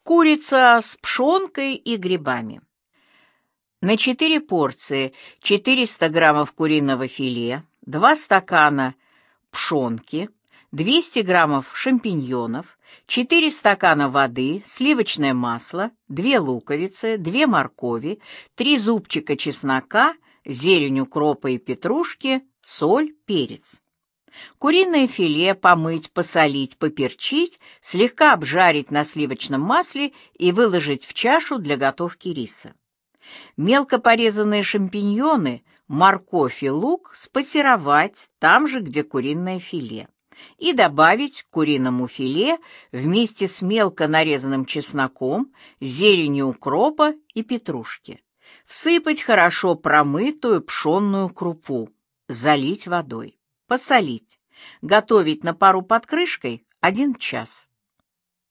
Курица с пшенкой и грибами. На 4 порции 400 граммов куриного филе, 2 стакана пшенки, 200 граммов шампиньонов, 4 стакана воды, сливочное масло, 2 луковицы, 2 моркови, 3 зубчика чеснока, зелень укропа и петрушки, соль, перец. Куриное филе помыть, посолить, поперчить, слегка обжарить на сливочном масле и выложить в чашу для готовки риса. Мелко порезанные шампиньоны, морковь и лук спассеровать там же, где куриное филе, и добавить к куриному филе вместе с мелко нарезанным чесноком, зеленью укропа и петрушки. Всыпать хорошо промытую пшенную крупу, залить водой. Посолить. Готовить на пару под крышкой 1 час.